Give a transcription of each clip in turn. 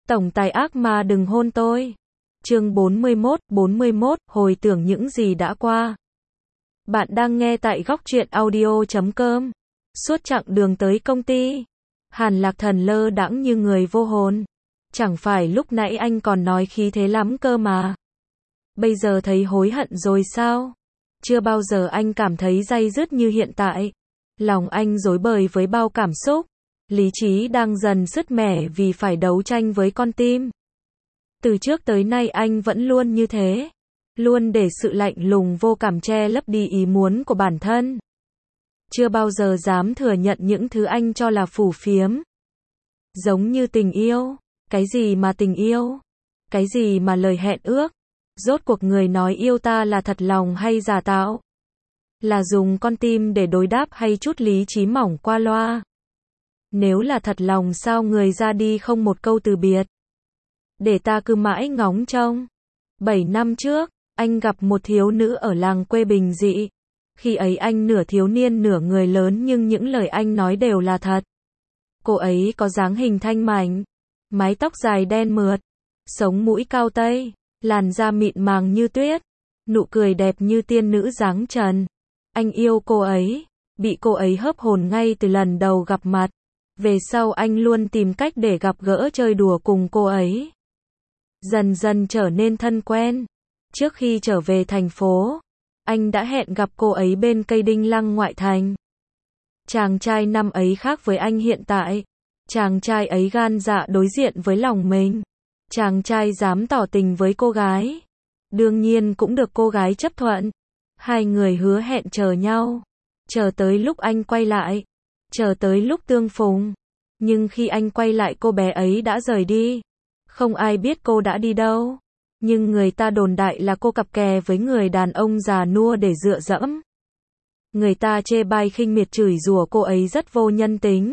Tổng tài ác ma đừng hôn tôi. Chương 41, hồi tưởng những gì đã qua. Bạn đang nghe tại góc truyện audio.com. Suốt chặng đường tới công ty, Hàn Lạc Thần lơ đãng như người vô hồn. Chẳng phải lúc nãy anh còn nói khí thế lắm cơ mà. Bây giờ thấy hối hận rồi sao? Chưa bao giờ anh cảm thấy day dứt như hiện tại. Lòng anh rối bời với bao cảm xúc. Lý trí đang dần sứt mẻ vì phải đấu tranh với con tim. Từ trước tới nay anh vẫn luôn như thế. Luôn để sự lạnh lùng vô cảm che lấp đi ý muốn của bản thân. Chưa bao giờ dám thừa nhận những thứ anh cho là phù phiếm. Giống như tình yêu. Cái gì mà tình yêu? Cái gì mà lời hẹn ước? Rốt cuộc người nói yêu ta là thật lòng hay giả tạo? Là dùng con tim để đối đáp hay chút lý trí mỏng qua loa? Nếu là thật lòng sao người ra đi không một câu từ biệt? Để ta cứ mãi ngóng trông. 7 năm trước, anh gặp một thiếu nữ ở làng quê bình dị. Khi ấy anh nửa thiếu niên nửa người lớn nhưng những lời anh nói đều là thật. Cô ấy có dáng hình thanh mảnh, mái tóc dài đen mượt, sống mũi cao tây, làn da mịn màng như tuyết, nụ cười đẹp như tiên nữ dáng trần. Anh yêu cô ấy, bị cô ấy hớp hồn ngay từ lần đầu gặp mặt. Về sau anh luôn tìm cách để gặp gỡ chơi đùa cùng cô ấy. Dần dần trở nên thân quen. Trước khi trở về thành phố, anh đã hẹn gặp cô ấy bên cây đinh lăng ngoại thành. Chàng trai năm ấy khác với anh hiện tại. Chàng trai ấy gan dạ đối diện với lòng mình. Chàng trai dám tỏ tình với cô gái. Đương nhiên cũng được cô gái chấp thuận. Hai người hứa hẹn chờ nhau. Chờ tới lúc anh quay lại. Chờ tới lúc tương phùng. Nhưng khi anh quay lại cô bé ấy đã rời đi. Không ai biết cô đã đi đâu. Nhưng người ta đồn đại là cô cặp kè với người đàn ông già nua để dựa dẫm. Người ta chê bai khinh miệt chửi rủa cô ấy rất vô nhân tính.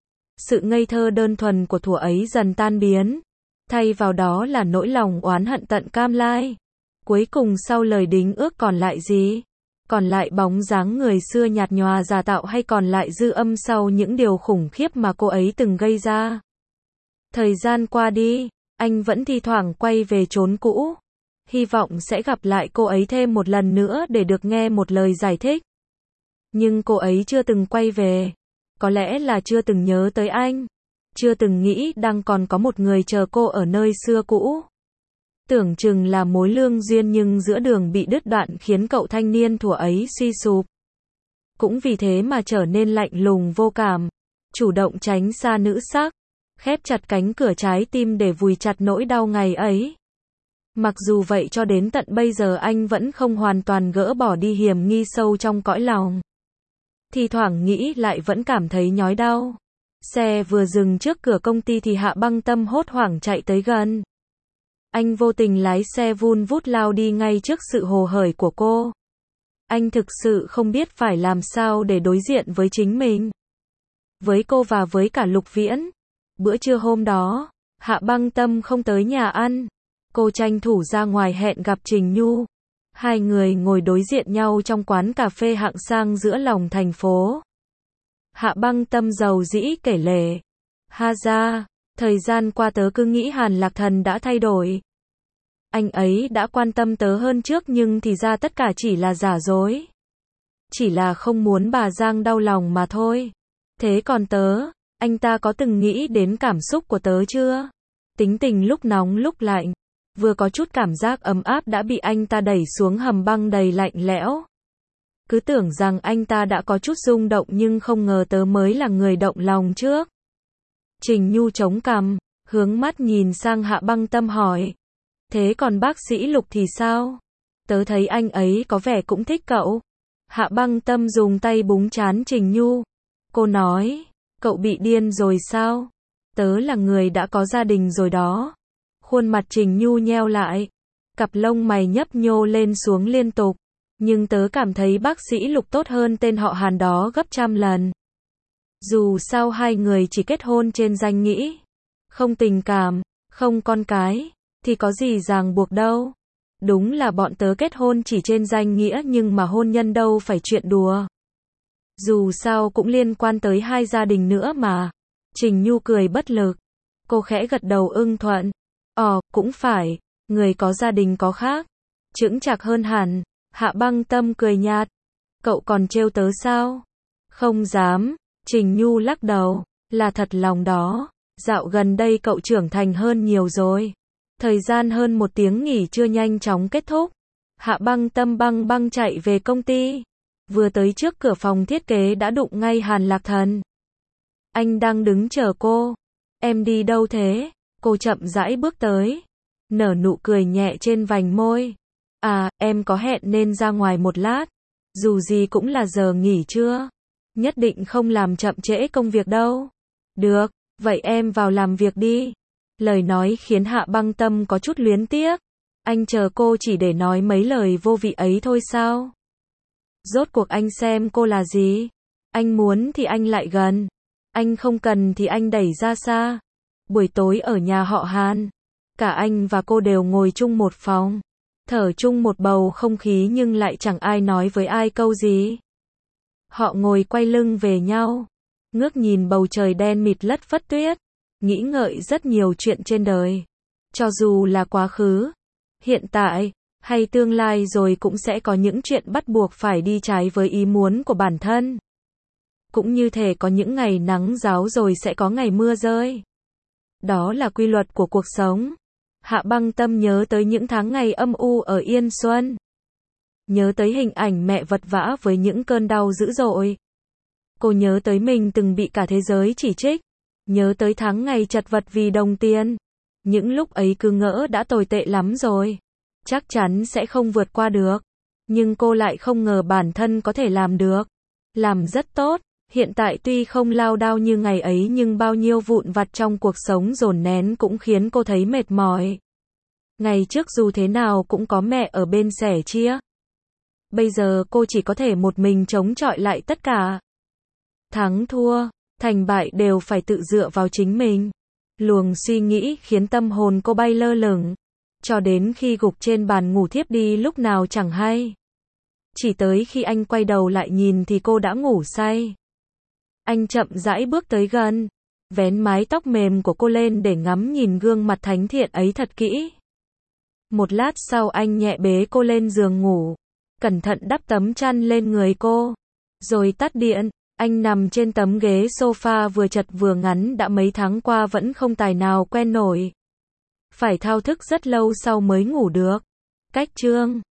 Sự ngây thơ đơn thuần của thuở ấy dần tan biến. Thay vào đó là nỗi lòng oán hận tận cam lai. Cuối cùng sau lời đính ước còn lại gì? Còn lại bóng dáng người xưa nhạt nhòa giả tạo hay còn lại dư âm sau những điều khủng khiếp mà cô ấy từng gây ra? Thời gian qua đi, anh vẫn thi thoảng quay về chốn cũ. Hy vọng sẽ gặp lại cô ấy thêm một lần nữa để được nghe một lời giải thích. Nhưng cô ấy chưa từng quay về. Có lẽ là chưa từng nhớ tới anh. Chưa từng nghĩ đang còn có một người chờ cô ở nơi xưa cũ. Tưởng chừng là mối lương duyên nhưng giữa đường bị đứt đoạn khiến cậu thanh niên thuở ấy suy sụp. Cũng vì thế mà trở nên lạnh lùng vô cảm. Chủ động tránh xa nữ sắc. Khép chặt cánh cửa trái tim để vùi chặt nỗi đau ngày ấy. Mặc dù vậy cho đến tận bây giờ anh vẫn không hoàn toàn gỡ bỏ đi hiểm nghi sâu trong cõi lòng. Thì thoảng nghĩ lại vẫn cảm thấy nhói đau. Xe vừa dừng trước cửa công ty thì Hạ Băng Tâm hốt hoảng chạy tới gần. Anh vô tình lái xe vun vút lao đi ngay trước sự hồ hởi của cô. Anh thực sự không biết phải làm sao để đối diện với chính mình. Với cô và với cả Lục Viễn. Bữa trưa hôm đó, Hạ Băng Tâm không tới nhà ăn. Cô tranh thủ ra ngoài hẹn gặp Trình Nhu. Hai người ngồi đối diện nhau trong quán cà phê hạng sang giữa lòng thành phố. Hạ Băng Tâm giàu dĩ kể lể. Ha ra, thời gian qua tớ cứ nghĩ Hàn Lạc Thần đã thay đổi. Anh ấy đã quan tâm tớ hơn trước nhưng thì ra tất cả chỉ là giả dối. Chỉ là không muốn bà Giang đau lòng mà thôi. Thế còn tớ, anh ta có từng nghĩ đến cảm xúc của tớ chưa? Tính tình lúc nóng lúc lạnh. Vừa có chút cảm giác ấm áp đã bị anh ta đẩy xuống hầm băng đầy lạnh lẽo. Cứ tưởng rằng anh ta đã có chút rung động nhưng không ngờ tớ mới là người động lòng trước. Trình Nhu chống cằm, hướng mắt nhìn sang Hạ Băng Tâm hỏi. Thế còn bác sĩ Lục thì sao? Tớ thấy anh ấy có vẻ cũng thích cậu. Hạ Băng Tâm dùng tay búng trán Trình Nhu. Cô nói, cậu bị điên rồi sao? Tớ là người đã có gia đình rồi đó. Khuôn mặt Trình Nhu nheo lại. Cặp lông mày nhấp nhô lên xuống liên tục. Nhưng tớ cảm thấy bác sĩ Lục tốt hơn tên họ Hàn đó gấp trăm lần. Dù sao hai người chỉ kết hôn trên danh nghĩa. Không tình cảm, không con cái. Thì có gì ràng buộc đâu. Đúng là bọn tớ kết hôn chỉ trên danh nghĩa nhưng mà hôn nhân đâu phải chuyện đùa. Dù sao cũng liên quan tới hai gia đình nữa mà. Trình Nhu cười bất lực. Cô khẽ gật đầu ưng thuận. Cũng phải, người có gia đình có khác. Chững chạc hơn hẳn. Hạ Băng Tâm cười nhạt. Cậu còn trêu tớ sao? Không dám. Trình Nhu lắc đầu. Là thật lòng đó. Dạo gần đây cậu trưởng thành hơn nhiều rồi. Thời gian hơn 1 tiếng nghỉ trưa nhanh chóng kết thúc. Hạ Băng Tâm băng chạy về công ty. Vừa tới trước cửa phòng thiết kế đã đụng ngay Hàn Lạc Thần. Anh đang đứng chờ cô. Em đi đâu thế? Cô chậm rãi bước tới. Nở nụ cười nhẹ trên vành môi. Em có hẹn nên ra ngoài một lát. Dù gì cũng là giờ nghỉ trưa. Nhất định không làm chậm trễ công việc đâu. Được, vậy em vào làm việc đi. Lời nói khiến Hạ Băng Tâm có chút luyến tiếc. Anh chờ cô chỉ để nói mấy lời vô vị ấy thôi sao? Rốt cuộc anh xem cô là gì? Anh muốn thì anh lại gần. Anh không cần thì anh đẩy ra xa. Buổi tối ở nhà họ Hàn. Cả anh và cô đều ngồi chung một phòng. Thở chung một bầu không khí nhưng lại chẳng ai nói với ai câu gì. Họ ngồi quay lưng về nhau. Ngước nhìn bầu trời đen mịt lất phất tuyết. Nghĩ ngợi rất nhiều chuyện trên đời. Cho dù là quá khứ, hiện tại, hay tương lai rồi cũng sẽ có những chuyện bắt buộc phải đi trái với ý muốn của bản thân. Cũng như thể có những ngày nắng ráo rồi sẽ có ngày mưa rơi. Đó là quy luật của cuộc sống. Hạ Băng Tâm nhớ tới những tháng ngày âm u ở Yên Xuân. Nhớ tới hình ảnh mẹ vật vã với những cơn đau dữ dội. Cô nhớ tới mình từng bị cả thế giới chỉ trích. Nhớ tới tháng ngày chật vật vì đồng tiền. Những lúc ấy cứ ngỡ đã tồi tệ lắm rồi. Chắc chắn sẽ không vượt qua được. Nhưng cô lại không ngờ bản thân có thể làm được. Làm rất tốt. Hiện tại tuy không lao đao như ngày ấy nhưng bao nhiêu vụn vặt trong cuộc sống dồn nén cũng khiến cô thấy mệt mỏi. Ngày trước dù thế nào cũng có mẹ ở bên sẻ chia. Bây giờ cô chỉ có thể một mình chống chọi lại tất cả. Thắng thua, thành bại đều phải tự dựa vào chính mình. Luồng suy nghĩ khiến tâm hồn cô bay lơ lửng. Cho đến khi gục trên bàn ngủ thiếp đi lúc nào chẳng hay. Chỉ tới khi anh quay đầu lại nhìn thì cô đã ngủ say. Anh chậm rãi bước tới gần, vén mái tóc mềm của cô lên để ngắm nhìn gương mặt thánh thiện ấy thật kỹ. Một lát sau anh nhẹ bế cô lên giường ngủ, cẩn thận đắp tấm chăn lên người cô, rồi tắt điện. Anh nằm trên tấm ghế sofa vừa chật vừa ngắn đã mấy tháng qua vẫn không tài nào quen nổi. Phải thao thức rất lâu sau mới ngủ được. Cách chương